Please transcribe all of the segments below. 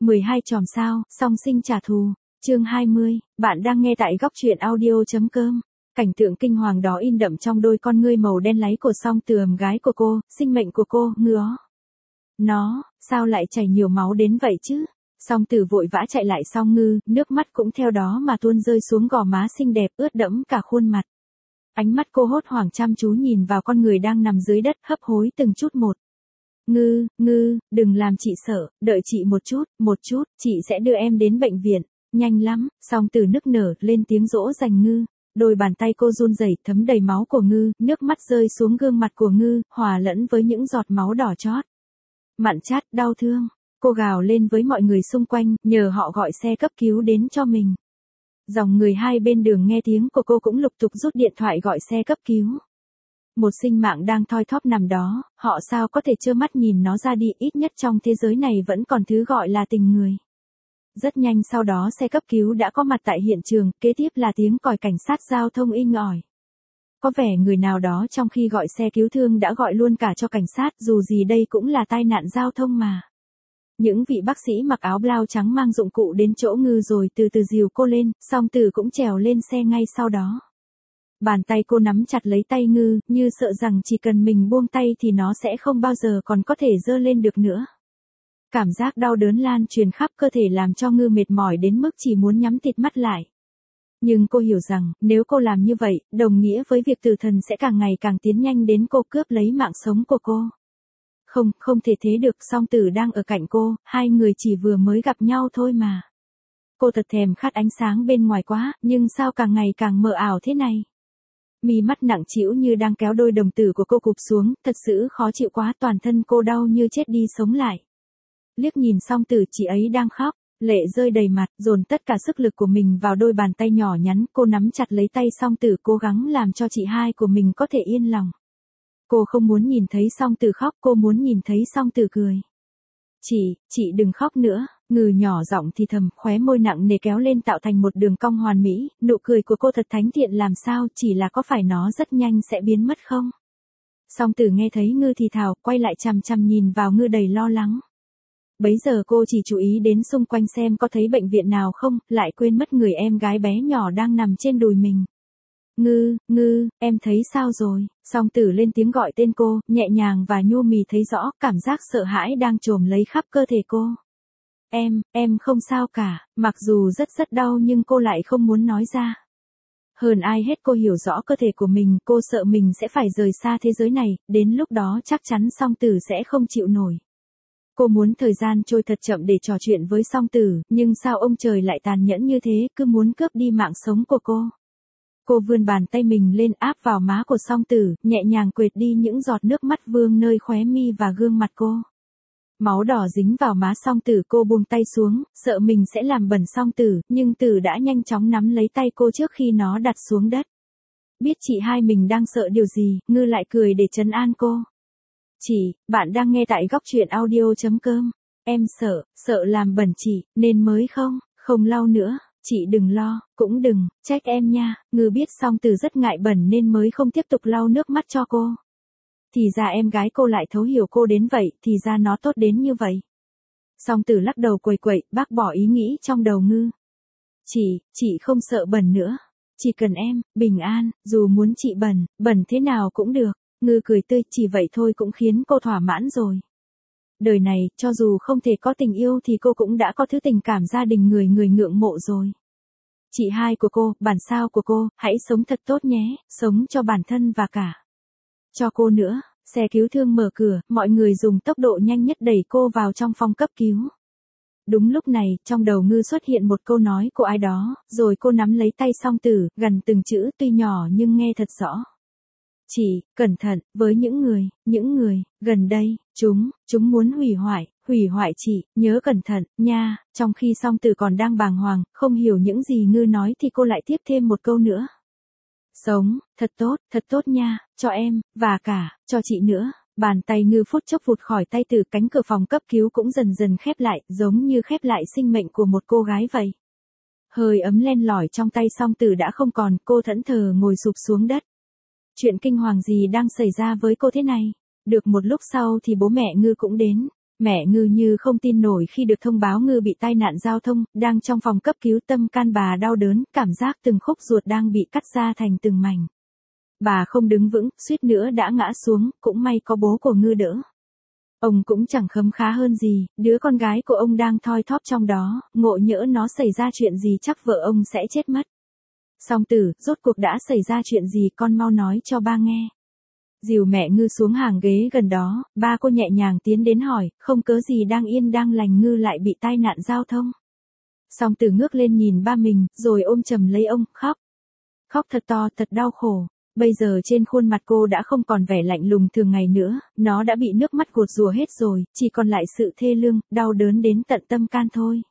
12 chòm sao, song sinh trả thù. Chương 20, bạn đang nghe tại góc truyện audio.com. Cảnh tượng kinh hoàng đó in đậm trong đôi con ngươi màu đen láy của Song Từ, em gái của cô, sinh mệnh của cô, ngứa. Nó, sao lại chảy nhiều máu đến vậy chứ? Song Từ vội vã chạy lại Song Ngư, nước mắt cũng theo đó mà tuôn rơi xuống gò má xinh đẹp ướt đẫm cả khuôn mặt. Ánh mắt cô hốt hoảng chăm chú nhìn vào con người đang nằm dưới đất hấp hối từng chút một. Ngư, đừng làm chị sợ, đợi chị một chút, chị sẽ đưa em đến bệnh viện, nhanh lắm. Song Từ nức nở lên tiếng dỗ dành Ngư. Đôi bàn tay cô run rẩy thấm đầy máu của Ngư, nước mắt rơi xuống gương mặt của Ngư, hòa lẫn với những giọt máu đỏ chót. Mặn chát, đau thương. Cô gào lên với mọi người xung quanh, nhờ họ gọi xe cấp cứu đến cho mình. Dòng người hai bên đường nghe tiếng của cô cũng lục tục rút điện thoại gọi xe cấp cứu. Một sinh mạng đang thoi thóp nằm đó, họ sao có thể trơ mắt nhìn nó ra đi, ít nhất trong thế giới này vẫn còn thứ gọi là tình người. Rất nhanh sau đó xe cấp cứu đã có mặt tại hiện trường, kế tiếp là tiếng còi cảnh sát giao thông inh ỏi. Có vẻ người nào đó trong khi gọi xe cứu thương đã gọi luôn cả cho cảnh sát, dù gì đây cũng là tai nạn giao thông mà. Những vị bác sĩ mặc áo blau trắng mang dụng cụ đến chỗ Ngư rồi từ từ dìu cô lên, Song Từ cũng trèo lên xe ngay sau đó. Bàn tay cô nắm chặt lấy tay Ngư, như sợ rằng chỉ cần mình buông tay thì nó sẽ không bao giờ còn có thể giơ lên được nữa. Cảm giác đau đớn lan truyền khắp cơ thể làm cho Ngư mệt mỏi đến mức chỉ muốn nhắm tịt mắt lại. Nhưng cô hiểu rằng, nếu cô làm như vậy, đồng nghĩa với việc tử thần sẽ càng ngày càng tiến nhanh đến cô, cướp lấy mạng sống của cô. Không thể thế được, Song Từ đang ở cạnh cô, hai người chỉ vừa mới gặp nhau thôi mà. Cô thật thèm khát ánh sáng bên ngoài quá, nhưng sao càng ngày càng mờ ảo thế này? Mí mắt nặng trĩu như đang kéo đôi đồng tử của cô cụp xuống, thật sự khó chịu quá, toàn thân cô đau như chết đi sống lại. Liếc nhìn Song Từ, chị ấy đang khóc, lệ rơi đầy mặt, dồn tất cả sức lực của mình vào đôi bàn tay nhỏ nhắn, cô nắm chặt lấy tay Song Từ, cố gắng làm cho chị hai của mình có thể yên lòng. Cô không muốn nhìn thấy Song Từ khóc, cô muốn nhìn thấy Song Từ cười. Chị đừng khóc nữa, Ngư nhỏ giọng thì thầm, khóe môi nặng nề kéo lên tạo thành một đường cong hoàn mỹ, nụ cười của cô thật thánh thiện làm sao, chỉ là có phải nó rất nhanh sẽ biến mất không? Song Từ nghe thấy Ngư thì thào, quay lại chằm chằm nhìn vào Ngư đầy lo lắng. Bấy giờ cô chỉ chú ý đến xung quanh xem có thấy bệnh viện nào không, lại quên mất người em gái bé nhỏ đang nằm trên đùi mình. Ngư, em thấy sao rồi? Song Từ lên tiếng gọi tên cô, nhẹ nhàng và nhu mì, thấy rõ cảm giác sợ hãi đang trồm lấy khắp cơ thể cô. Em không sao cả, mặc dù rất đau nhưng cô lại không muốn nói ra. Hơn ai hết cô hiểu rõ cơ thể của mình, cô sợ mình sẽ phải rời xa thế giới này, đến lúc đó chắc chắn Song Từ sẽ không chịu nổi. Cô muốn thời gian trôi thật chậm để trò chuyện với Song Từ, nhưng sao ông trời lại tàn nhẫn như thế, cứ muốn cướp đi mạng sống của cô. Cô vươn bàn tay mình lên áp vào má của Song Từ, nhẹ nhàng quệt đi những giọt nước mắt vương nơi khóe mi và gương mặt cô. Máu đỏ dính vào má Song Từ, cô buông tay xuống, sợ mình sẽ làm bẩn Song Từ, nhưng Từ đã nhanh chóng nắm lấy tay cô trước khi nó đặt xuống đất. Biết chị hai mình đang sợ điều gì, Ngư lại cười để trấn an cô. Bạn đang nghe tại góc truyện audio.com. Em sợ làm bẩn chị, nên mới không lau nữa. Chị đừng lo, cũng đừng trách em nha. Ngư biết Song Từ rất ngại bẩn nên mới không tiếp tục lau nước mắt cho cô. Thì ra em gái cô lại thấu hiểu cô đến vậy, thì ra nó tốt đến như vậy. Song Từ lắc đầu quẩy, bác bỏ ý nghĩ trong đầu Ngư. Chị không sợ bẩn nữa. Chỉ cần em bình an, dù muốn chị bẩn thế nào cũng được. Ngư cười tươi, chỉ vậy thôi cũng khiến cô thỏa mãn rồi. Đời này, cho dù không thể có tình yêu thì cô cũng đã có thứ tình cảm gia đình người ngưỡng mộ rồi. Chị hai của cô, bản sao của cô, hãy sống thật tốt nhé, sống cho bản thân và cả cho cô nữa. Xe cứu thương mở cửa, mọi người dùng tốc độ nhanh nhất đẩy cô vào trong phòng cấp cứu. Đúng lúc này, trong đầu Ngư xuất hiện một câu nói của ai đó, rồi cô nắm lấy tay Song Từ, gần từng chữ tuy nhỏ nhưng nghe thật rõ. Cẩn thận, với những người, gần đây, chúng muốn hủy hoại chị, nhớ cẩn thận, nha. Trong khi Song Từ còn đang bàng hoàng, không hiểu những gì Ngư nói thì cô lại tiếp thêm một câu nữa. Sống, thật tốt nha, cho em, và cả, cho chị nữa. Bàn tay Ngư phút chốc vụt khỏi tay Từ, cánh cửa phòng cấp cứu cũng dần dần khép lại, giống như khép lại sinh mệnh của một cô gái vậy. Hơi ấm len lỏi trong tay Song Từ đã không còn, cô thẫn thờ ngồi sụp xuống đất. Chuyện kinh hoàng gì đang xảy ra với cô thế này? Được một lúc sau thì bố mẹ Ngư cũng đến. Mẹ Ngư như không tin nổi khi được thông báo Ngư bị tai nạn giao thông, đang trong phòng cấp cứu tâm can bà đau đớn, cảm giác từng khúc ruột đang bị cắt ra thành từng mảnh. Bà không đứng vững, suýt nữa đã ngã xuống, cũng may có bố của Ngư đỡ. Ông cũng chẳng khấm khá hơn gì, đứa con gái của ông đang thoi thóp trong đó, ngộ nhỡ nó xảy ra chuyện gì chắc vợ ông sẽ chết mất. Song Tử, rốt cuộc đã xảy ra chuyện gì con mau nói cho ba nghe. Dìu mẹ Ngư xuống hàng ghế gần đó, ba cô nhẹ nhàng tiến đến hỏi, không cớ gì đang yên đang lành Ngư lại bị tai nạn giao thông. Song Tử ngước lên nhìn ba mình, rồi ôm chầm lấy ông, khóc. Khóc thật to, thật đau khổ. Bây giờ trên khuôn mặt cô đã không còn vẻ lạnh lùng thường ngày nữa, nó đã bị nước mắt gột rùa hết rồi, chỉ còn lại sự thê lương, đau đớn đến tận tâm can thôi.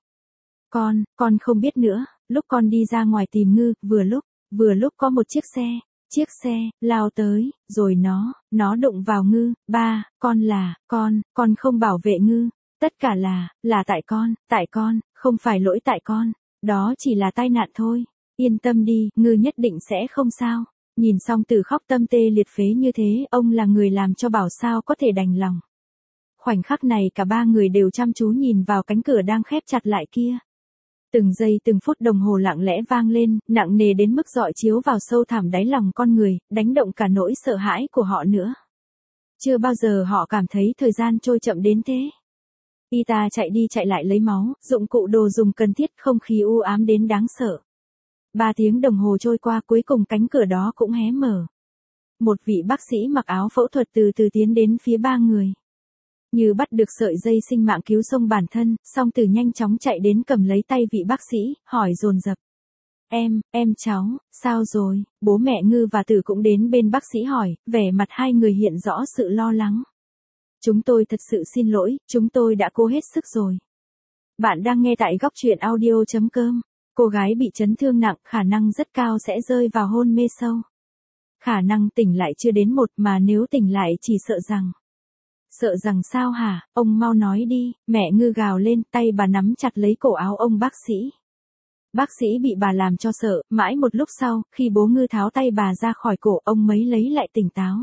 Con không biết nữa, lúc con đi ra ngoài tìm Ngư, vừa lúc có một chiếc xe, lao tới, rồi nó đụng vào Ngư, ba, con không bảo vệ Ngư, tất cả là tại con, không phải lỗi tại con, đó chỉ là tai nạn thôi, yên tâm đi, Ngư nhất định sẽ không sao. Nhìn Song Tử khóc tâm tê liệt phế như thế, ông là người làm cho bảo sao có thể đành lòng. Khoảnh khắc này cả ba người đều chăm chú nhìn vào cánh cửa đang khép chặt lại kia. Từng giây từng phút đồng hồ lặng lẽ vang lên, nặng nề đến mức rọi chiếu vào sâu thẳm đáy lòng con người, đánh động cả nỗi sợ hãi của họ nữa. Chưa bao giờ họ cảm thấy thời gian trôi chậm đến thế. Y tá chạy đi chạy lại lấy máu, dụng cụ đồ dùng cần thiết, không khí u ám đến đáng sợ. 3 tiếng đồng hồ trôi qua, cuối cùng cánh cửa đó cũng hé mở. Một vị bác sĩ mặc áo phẫu thuật từ từ tiến đến phía ba người. Như bắt được sợi dây sinh mạng cứu sống bản thân, Song Tử nhanh chóng chạy đến cầm lấy tay vị bác sĩ, hỏi dồn dập. Cháu, sao rồi? Bố mẹ Ngư và Tử cũng đến bên bác sĩ hỏi, vẻ mặt hai người hiện rõ sự lo lắng. Chúng tôi thật sự xin lỗi, chúng tôi đã cố hết sức rồi. Bạn đang nghe tại góc truyện audio.com. Cô gái bị chấn thương nặng, khả năng rất cao sẽ rơi vào hôn mê sâu. Khả năng tỉnh lại chưa đến 1, mà nếu tỉnh lại chỉ sợ rằng. Sợ rằng sao hả, ông mau nói đi, mẹ Ngư gào lên, tay bà nắm chặt lấy cổ áo ông bác sĩ. Bác sĩ bị bà làm cho sợ, mãi một lúc sau, khi bố Ngư tháo tay bà ra khỏi cổ, ông mới lấy lại tỉnh táo.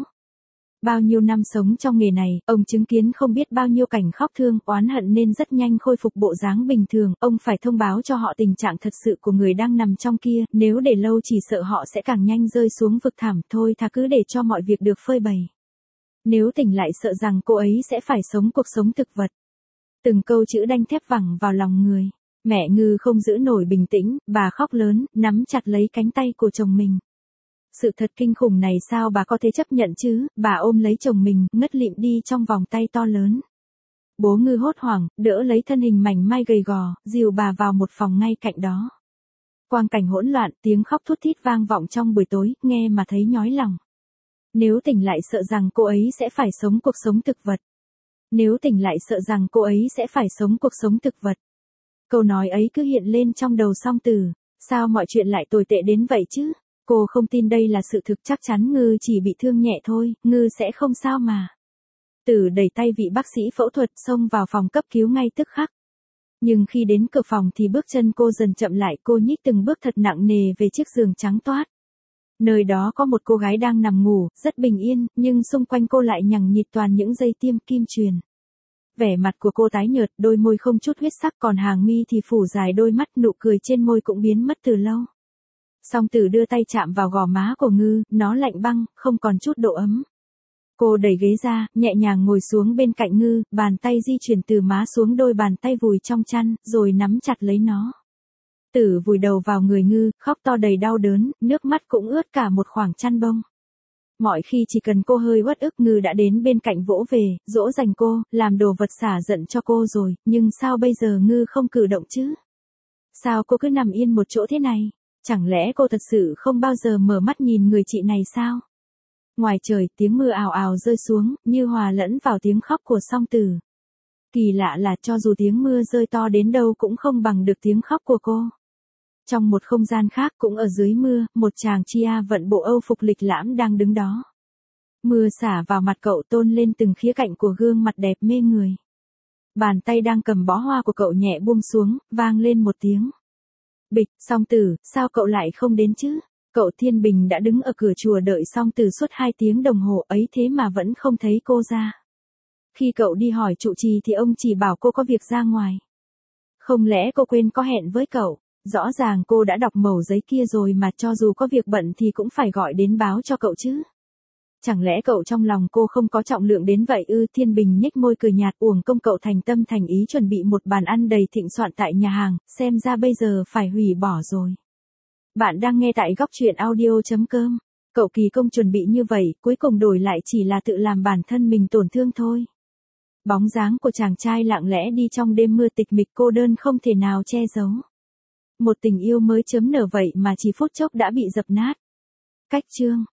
Bao nhiêu năm sống trong nghề này, ông chứng kiến không biết bao nhiêu cảnh khóc thương, oán hận nên rất nhanh khôi phục bộ dáng bình thường, ông phải thông báo cho họ tình trạng thật sự của người đang nằm trong kia, nếu để lâu chỉ sợ họ sẽ càng nhanh rơi xuống vực thẳm, thôi thà cứ để cho mọi việc được phơi bày. Nếu tỉnh lại sợ rằng cô ấy sẽ phải sống cuộc sống thực vật. Từng câu chữ đanh thép vẳng vào lòng người. Mẹ Ngư không giữ nổi bình tĩnh, bà khóc lớn, nắm chặt lấy cánh tay của chồng mình. Sự thật kinh khủng này sao bà có thể chấp nhận chứ, bà ôm lấy chồng mình, ngất lịm đi trong vòng tay to lớn. Bố Ngư hốt hoảng, đỡ lấy thân hình mảnh mai gầy gò, dìu bà vào một phòng ngay cạnh đó. Quang cảnh hỗn loạn, tiếng khóc thút thít vang vọng trong buổi tối, nghe mà thấy nhói lòng. Nếu tỉnh lại sợ rằng cô ấy sẽ phải sống cuộc sống thực vật. Nếu tỉnh lại sợ rằng cô ấy sẽ phải sống cuộc sống thực vật. Câu nói ấy cứ hiện lên trong đầu Song Tử, sao mọi chuyện lại tồi tệ đến vậy chứ? Cô không tin đây là sự thực, chắc chắn Ngư chỉ bị thương nhẹ thôi, Ngư sẽ không sao mà. Tử đẩy tay vị bác sĩ phẫu thuật xông vào phòng cấp cứu ngay tức khắc. Nhưng khi đến cửa phòng thì bước chân cô dần chậm lại, cô nhích từng bước thật nặng nề về chiếc giường trắng toát. Nơi đó có một cô gái đang nằm ngủ, rất bình yên, nhưng xung quanh cô lại nhằng nhịt toàn những dây tiêm kim truyền. Vẻ mặt của cô tái nhợt, đôi môi không chút huyết sắc, còn hàng mi thì phủ dài đôi mắt, nụ cười trên môi cũng biến mất từ lâu. Song Tử đưa tay chạm vào gò má của Ngư, nó lạnh băng, không còn chút độ ấm. Cô đẩy ghế ra, nhẹ nhàng ngồi xuống bên cạnh Ngư, bàn tay di chuyển từ má xuống đôi bàn tay vùi trong chăn, rồi nắm chặt lấy nó. Tử vùi đầu vào người Ngư, khóc to đầy đau đớn, nước mắt cũng ướt cả một khoảng chăn bông. Mọi khi chỉ cần cô hơi uất ức, Ngư đã đến bên cạnh vỗ về, dỗ dành cô, làm đồ vật xả giận cho cô rồi, nhưng sao bây giờ Ngư không cử động chứ? Sao cô cứ nằm yên một chỗ thế này? Chẳng lẽ cô thật sự không bao giờ mở mắt nhìn người chị này sao? Ngoài trời, tiếng mưa ào ào rơi xuống, như hòa lẫn vào tiếng khóc của Song Tử. Kỳ lạ là cho dù tiếng mưa rơi to đến đâu cũng không bằng được tiếng khóc của cô. Trong một không gian khác, cũng ở dưới mưa, một chàng chia vận bộ Âu phục lịch lãm đang đứng đó. Mưa xả vào mặt cậu, tôn lên từng khía cạnh của gương mặt đẹp mê người. Bàn tay đang cầm bó hoa của cậu nhẹ buông xuống, vang lên một tiếng. Bịch. Song Tử, sao cậu lại không đến chứ? Cậu Thiên Bình đã đứng ở cửa chùa đợi Song Tử suốt 2 tiếng đồng hồ ấy thế mà vẫn không thấy cô ra. Khi cậu đi hỏi trụ trì thì ông chỉ bảo cô có việc ra ngoài. Không lẽ cô quên có hẹn với cậu? Rõ ràng cô đã đọc mẩu giấy kia rồi mà, cho dù có việc bận thì cũng phải gọi đến báo cho cậu chứ. Chẳng lẽ cậu trong lòng cô không có trọng lượng đến vậy ư? Thiên Bình nhếch môi cười nhạt, uổng công cậu thành tâm thành ý chuẩn bị một bàn ăn đầy thịnh soạn tại nhà hàng, xem ra bây giờ phải hủy bỏ rồi. Bạn đang nghe tại góc truyện audio.com. Cậu kỳ công chuẩn bị như vậy, cuối cùng đổi lại chỉ là tự làm bản thân mình tổn thương thôi. Bóng dáng của chàng trai lặng lẽ đi trong đêm mưa tịch mịch cô đơn không thể nào che giấu. Một tình yêu mới chớm nở vậy mà chỉ phút chốc đã bị dập nát. Cách chương